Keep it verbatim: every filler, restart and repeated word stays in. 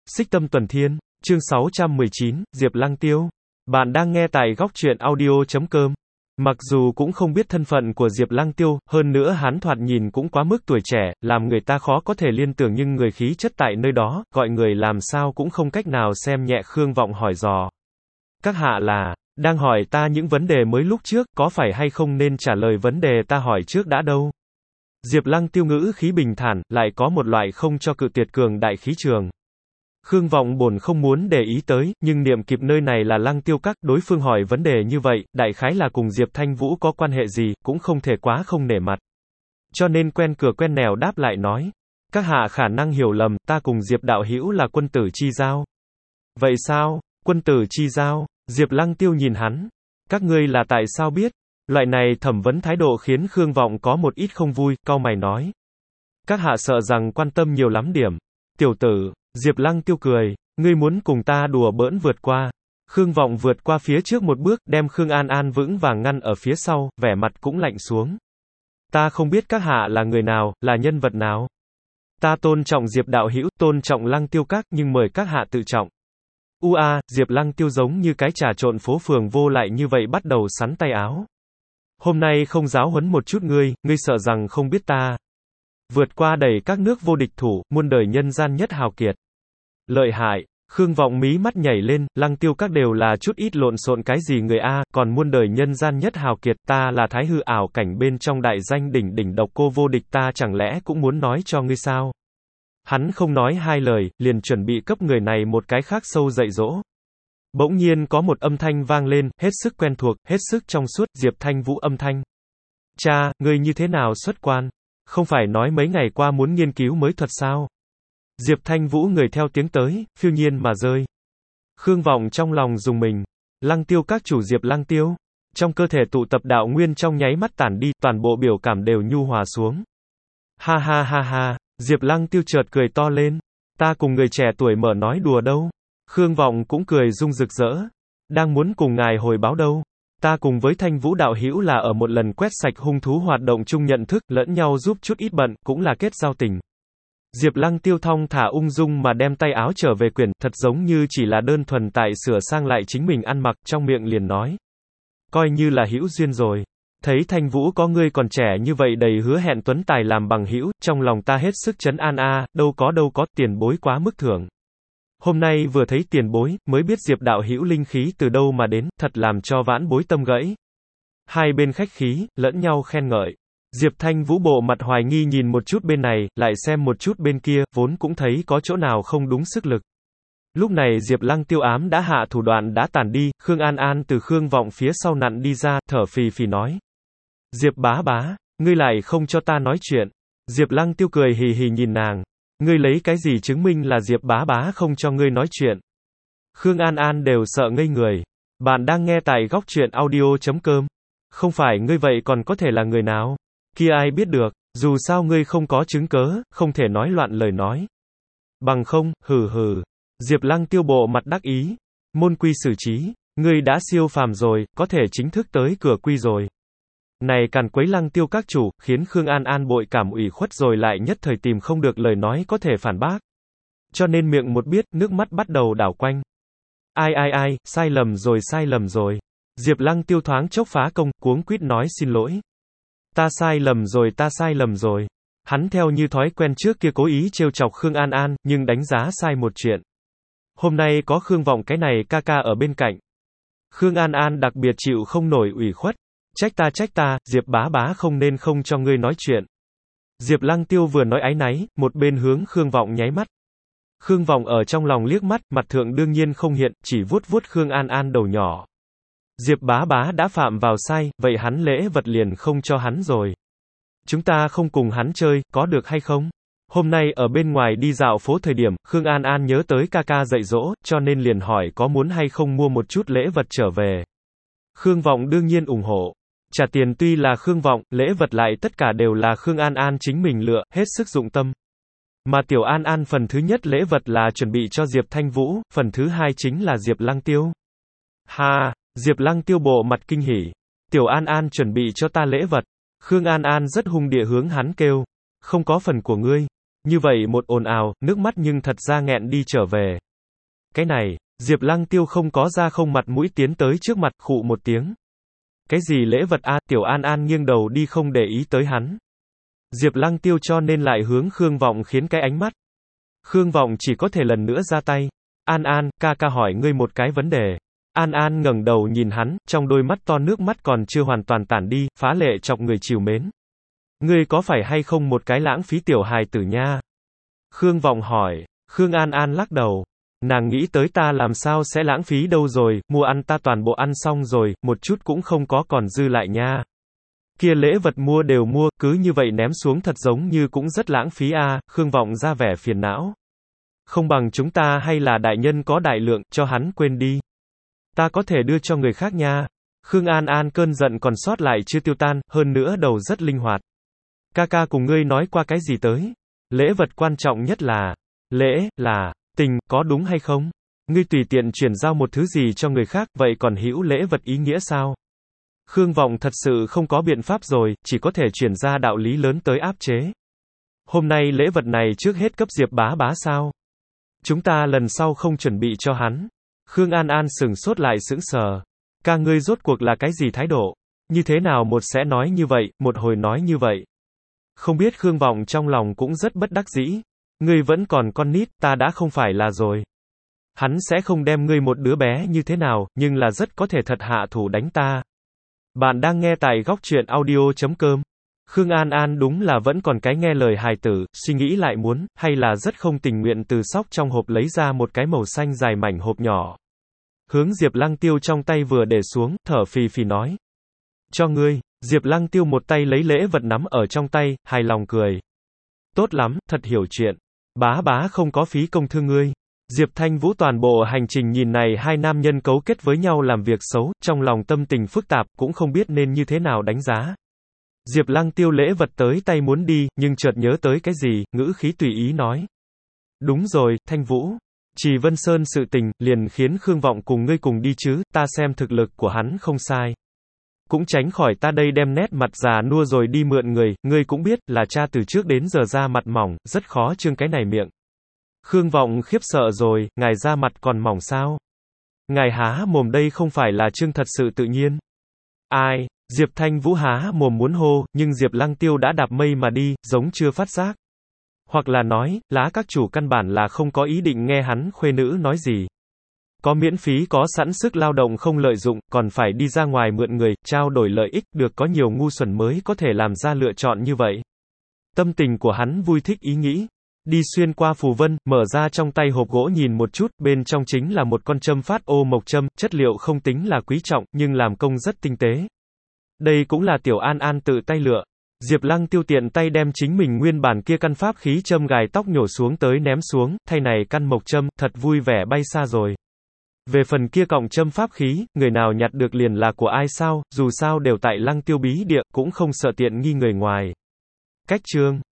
Xích Tâm Tuần Thiên, chương sáu trăm mười chín, Diệp Lăng Tiêu. Bạn đang nghe tại góc truyện audio chấm com. Mặc dù cũng không biết thân phận của Diệp Lăng Tiêu, hơn nữa hắn thoạt nhìn cũng quá mức tuổi trẻ, làm người ta khó có thể liên tưởng, nhưng người khí chất tại nơi đó, gọi người làm sao cũng không cách nào xem nhẹ. Khương Vọng hỏi dò. Các hạ là, đang hỏi ta những vấn đề mới lúc trước, có phải hay không nên trả lời vấn đề ta hỏi trước đã đâu? Diệp Lăng Tiêu ngữ khí bình thản, lại có một loại không cho cự tuyệt cường đại khí trường. Khương Vọng bổn không muốn để ý tới, nhưng niệm kịp nơi này là Lăng Tiêu Các, đối phương hỏi vấn đề như vậy, đại khái là cùng Diệp Thanh Vũ có quan hệ gì, cũng không thể quá không nể mặt. Cho nên quen cửa quen nẻo đáp lại nói, các hạ khả năng hiểu lầm, ta cùng Diệp đạo hữu là quân tử chi giao. Vậy sao, quân tử chi giao? Diệp Lăng Tiêu nhìn hắn, các ngươi là tại sao biết? Loại này thẩm vấn thái độ khiến Khương Vọng có một ít không vui, cau mày nói. Các hạ sợ rằng quan tâm nhiều lắm điểm. Tiểu tử, Diệp Lăng Tiêu cười, ngươi muốn cùng ta đùa bỡn vượt qua. Khương Vọng vượt qua phía trước một bước, đem Khương An An vững vàng ngăn ở phía sau, vẻ mặt cũng lạnh xuống. Ta không biết các hạ là người nào, là nhân vật nào. Ta tôn trọng Diệp đạo hữu, tôn trọng Lăng Tiêu Các, nhưng mời các hạ tự trọng. U a, Diệp Lăng Tiêu giống như cái trà trộn phố phường vô lại như vậy bắt đầu sắn tay áo. Hôm nay không giáo huấn một chút ngươi, ngươi sợ rằng không biết ta. Vượt qua đầy các nước vô địch thủ, muôn đời nhân gian nhất hào kiệt. Lợi hại, Khương Vọng mí mắt nhảy lên, Lăng Tiêu Các đều là chút ít lộn xộn cái gì người a, còn muôn đời nhân gian nhất hào kiệt, ta là thái hư ảo cảnh bên trong đại danh đỉnh đỉnh độc cô vô địch, ta chẳng lẽ cũng muốn nói cho ngươi sao? Hắn không nói hai lời, liền chuẩn bị cấp người này một cái khác sâu dạy dỗ. Bỗng nhiên có một âm thanh vang lên, hết sức quen thuộc, hết sức trong suốt, Diệp Thanh Vũ âm thanh. Cha, ngươi như thế nào xuất quan? Không phải nói mấy ngày qua muốn nghiên cứu mới thuật sao? Diệp Thanh Vũ người theo tiếng tới, phiêu nhiên mà rơi. Khương Vọng trong lòng dùng mình. Lăng Tiêu Các chủ Diệp Lăng Tiêu. Trong cơ thể tụ tập đạo nguyên trong nháy mắt tản đi, toàn bộ biểu cảm đều nhu hòa xuống. Ha ha ha ha, Diệp Lăng Tiêu chợt cười to lên. Ta cùng người trẻ tuổi mở nói đùa đâu. Khương Vọng cũng cười rung rực rỡ. Đang muốn cùng ngài hồi báo đâu. Ta cùng với Thanh Vũ đạo hữu là ở một lần quét sạch hung thú hoạt động chung nhận thức, lẫn nhau giúp chút ít bận, cũng là kết giao tình. Diệp Lăng Tiêu thong thả ung dung mà đem tay áo trở về quyển, thật giống như chỉ là đơn thuần tại sửa sang lại chính mình ăn mặc, trong miệng liền nói. Coi như là hữu duyên rồi. Thấy Thanh Vũ có ngươi còn trẻ như vậy đầy hứa hẹn tuấn tài làm bằng hữu, trong lòng ta hết sức trấn an a, đâu có đâu có, tiền bối quá mức thưởng. Hôm nay vừa thấy tiền bối, mới biết Diệp đạo hữu linh khí từ đâu mà đến, thật làm cho vãn bối tâm gãy. Hai bên khách khí, lẫn nhau khen ngợi. Diệp Thanh Vũ bộ mặt hoài nghi nhìn một chút bên này, lại xem một chút bên kia, vốn cũng thấy có chỗ nào không đúng sức lực. Lúc này Diệp Lăng Tiêu ám đã hạ thủ đoạn đã tàn đi, Khương An An từ Khương Vọng phía sau nặn đi ra, thở phì phì nói. Diệp bá bá, ngươi lại không cho ta nói chuyện. Diệp Lăng Tiêu cười hì hì nhìn nàng. Ngươi lấy cái gì chứng minh là Diệp bá bá không cho ngươi nói chuyện? Khương An An đều sợ ngây người. Bạn đang nghe tại góc truyện audio chấm com. Không phải ngươi vậy còn có thể là người nào? Kia ai biết được, dù sao ngươi không có chứng cớ, không thể nói loạn lời nói. Bằng không, hừ hừ. Diệp Lăng Tiêu bộ mặt đắc ý. Môn quy xử trí, ngươi đã siêu phàm rồi, có thể chính thức tới cửa quy rồi. Này càn quấy Lăng Tiêu Các chủ, khiến Khương An An bội cảm ủy khuất rồi lại nhất thời tìm không được lời nói có thể phản bác. Cho nên miệng một biết, nước mắt bắt đầu đảo quanh. Ai ai ai, sai lầm rồi sai lầm rồi. Diệp Lăng Tiêu thoáng chốc phá công, cuống quýt nói xin lỗi. Ta sai lầm rồi ta sai lầm rồi. Hắn theo như thói quen trước kia cố ý trêu chọc Khương An An, nhưng đánh giá sai một chuyện. Hôm nay có Khương Vọng cái này ca ca ở bên cạnh. Khương An An đặc biệt chịu không nổi ủy khuất. Trách ta trách ta, Diệp bá bá không nên không cho ngươi nói chuyện. Diệp Lăng Tiêu vừa nói áy náy, một bên hướng Khương Vọng nháy mắt. Khương Vọng ở trong lòng liếc mắt, mặt thượng đương nhiên không hiện, chỉ vuốt vuốt Khương An An đầu nhỏ. Diệp bá bá đã phạm vào sai, vậy hắn lễ vật liền không cho hắn rồi. Chúng ta không cùng hắn chơi, có được hay không? Hôm nay ở bên ngoài đi dạo phố thời điểm, Khương An An nhớ tới ca ca dạy dỗ, cho nên liền hỏi có muốn hay không mua một chút lễ vật trở về. Khương Vọng đương nhiên ủng hộ. Trả tiền tuy là Khương Vọng, lễ vật lại tất cả đều là Khương An An chính mình lựa, hết sức dụng tâm. Mà Tiểu An An phần thứ nhất lễ vật là chuẩn bị cho Diệp Thanh Vũ, phần thứ hai chính là Diệp Lăng Tiêu. Ha, Diệp Lăng Tiêu bộ mặt kinh hỉ. Tiểu An An chuẩn bị cho ta lễ vật. Khương An An rất hung địa hướng hắn kêu. Không có phần của ngươi. Như vậy một ồn ào, nước mắt nhưng thật ra nghẹn đi trở về. Cái này, Diệp Lăng Tiêu không có ra không mặt mũi tiến tới trước mặt, khụ một tiếng. Cái gì lễ vật a? Tiểu An An nghiêng đầu đi không để ý tới hắn. Diệp Lăng Tiêu cho nên lại hướng Khương Vọng khiến cái ánh mắt. Khương Vọng chỉ có thể lần nữa ra tay. An An, ca ca hỏi ngươi một cái vấn đề. An An ngẩng đầu nhìn hắn, trong đôi mắt to nước mắt còn chưa hoàn toàn tản đi, phá lệ chọc người trìu mến. Ngươi có phải hay không một cái lãng phí tiểu hài tử nha? Khương Vọng hỏi. Khương An An lắc đầu. Nàng nghĩ tới ta làm sao sẽ lãng phí đâu rồi, mua ăn ta toàn bộ ăn xong rồi, một chút cũng không có còn dư lại nha. Kia lễ vật mua đều mua, cứ như vậy ném xuống thật giống như cũng rất lãng phí a. Khương Vọng ra vẻ phiền não. Không bằng chúng ta hay là đại nhân có đại lượng, cho hắn quên đi. Ta có thể đưa cho người khác nha. Khương An An cơn giận còn sót lại chưa tiêu tan, hơn nữa đầu rất linh hoạt. Ca ca cùng ngươi nói qua cái gì tới? Lễ vật quan trọng nhất là, lễ, là, tình, có đúng hay không? Ngươi tùy tiện chuyển giao một thứ gì cho người khác, vậy còn hữu lễ vật ý nghĩa sao? Khương Vọng thật sự không có biện pháp rồi, chỉ có thể chuyển ra đạo lý lớn tới áp chế. Hôm nay lễ vật này trước hết cấp Diệp bá bá sao? Chúng ta lần sau không chuẩn bị cho hắn. Khương An An sửng sốt lại sững sờ. Ca ngươi rốt cuộc là cái gì thái độ? Như thế nào một sẽ nói như vậy, một hồi nói như vậy? Không biết Khương Vọng trong lòng cũng rất bất đắc dĩ. Ngươi vẫn còn con nít, ta đã không phải là rồi. Hắn sẽ không đem ngươi một đứa bé như thế nào, nhưng là rất có thể thật hạ thủ đánh ta. Bạn đang nghe tại góc truyện audio chấm com. Khương An An đúng là vẫn còn cái nghe lời hài tử, suy nghĩ lại muốn, hay là rất không tình nguyện từ sóc trong hộp lấy ra một cái màu xanh dài mảnh hộp nhỏ. Hướng Diệp Lăng Tiêu trong tay vừa để xuống, thở phì phì nói. Cho ngươi. Diệp Lăng Tiêu một tay lấy lễ vật nắm ở trong tay, hài lòng cười. Tốt lắm, thật hiểu chuyện. Bá bá không có phí công thương ngươi. Diệp Thanh Vũ toàn bộ hành trình nhìn này hai nam nhân cấu kết với nhau làm việc xấu, trong lòng tâm tình phức tạp, cũng không biết nên như thế nào đánh giá. Diệp Lăng Tiêu lễ vật tới tay muốn đi, nhưng chợt nhớ tới cái gì, ngữ khí tùy ý nói. Đúng rồi, Thanh Vũ. Trì Vân Sơn sự tình, liền khiến Khương Vọng cùng ngươi cùng đi chứ, ta xem thực lực của hắn không sai. Cũng tránh khỏi ta đây đem nét mặt già nua rồi đi mượn người, ngươi cũng biết, là cha từ trước đến giờ ra mặt mỏng, rất khó trương cái này miệng. Khương Vọng khiếp sợ rồi, ngài ra mặt còn mỏng sao? Ngài há mồm đây không phải là trương thật sự tự nhiên. Ai? Diệp Thanh Vũ há mồm muốn hô, nhưng Diệp Lăng Tiêu đã đạp mây mà đi, giống chưa phát giác. Hoặc là nói, lá các chủ căn bản là không có ý định nghe hắn khuê nữ nói gì. Có miễn phí có sẵn sức lao động không lợi dụng, còn phải đi ra ngoài mượn người, trao đổi lợi ích, được có nhiều ngu xuẩn mới có thể làm ra lựa chọn như vậy. Tâm tình của hắn vui thích ý nghĩ. Đi xuyên qua phù vân, mở ra trong tay hộp gỗ nhìn một chút, bên trong chính là một con châm phát ô mộc châm, chất liệu không tính là quý trọng, nhưng làm công rất tinh tế. Đây cũng là Tiểu An An tự tay lựa. Diệp Lăng Tiêu tiện tay đem chính mình nguyên bản kia căn pháp khí châm gài tóc nhổ xuống tới ném xuống, thay này căn mộc châm, thật vui vẻ bay xa rồi. Về phần kia cọng châm pháp khí, người nào nhặt được liền là của ai sao, dù sao đều tại Lăng Tiêu bí địa, cũng không sợ tiện nghi người ngoài. Cách chương